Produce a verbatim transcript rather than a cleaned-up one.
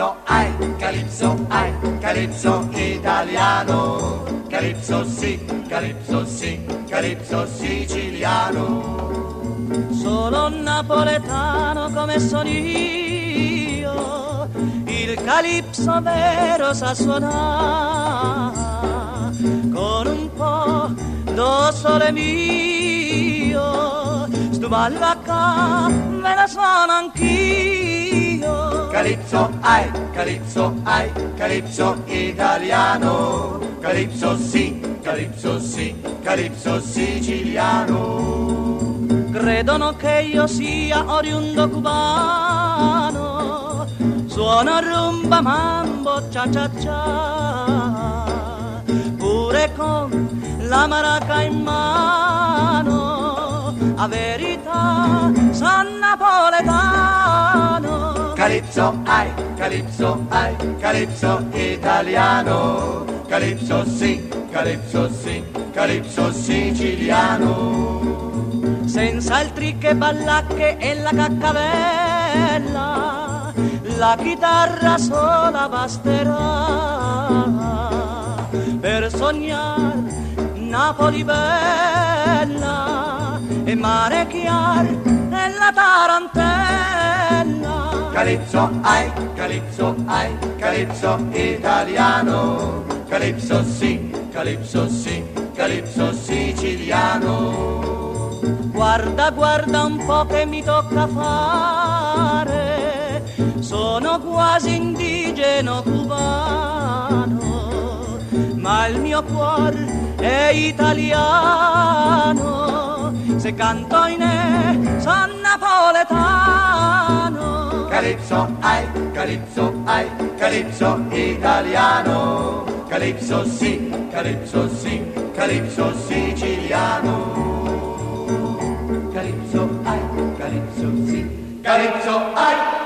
Calypso, ai, calypso, ai, calypso italiano. Calypso sì, calypso sì, calypso siciliano. Sono napoletano come sono io, il calypso vero sa suonare, con un po' do sole mio, sto malvacca me la suono anch'io. Calypso, ai, calypso, ai, calypso italiano. Calypso sì, calypso sì, calypso siciliano. Credono che io sia oriundo cubano, suono rumba, mambo, cia cia cia, pure con la maraca in mano, a verità son napoletano. Calypso, ai, calypso, ai, calypso italiano. Calypso sì, calypso sì, calypso siciliano. Senza altri che ballacche e la caccavella, la chitarra sola basterà per sognar Napoli bella e mare chiar e la tarantella. Calypso, ai, calypso, ai, calypso italiano. Calypso sì, calypso sì, calypso siciliano. Guarda, guarda un po' che mi tocca fare, sono quasi indigeno cubano, ma il mio cuore è italiano, se canto in e son napoletano. Calypso, ai, calypso, ai, calypso italiano. Calypso sì, calypso sì, calypso siciliano. Calypso, ai, calypso sì, calypso, ai.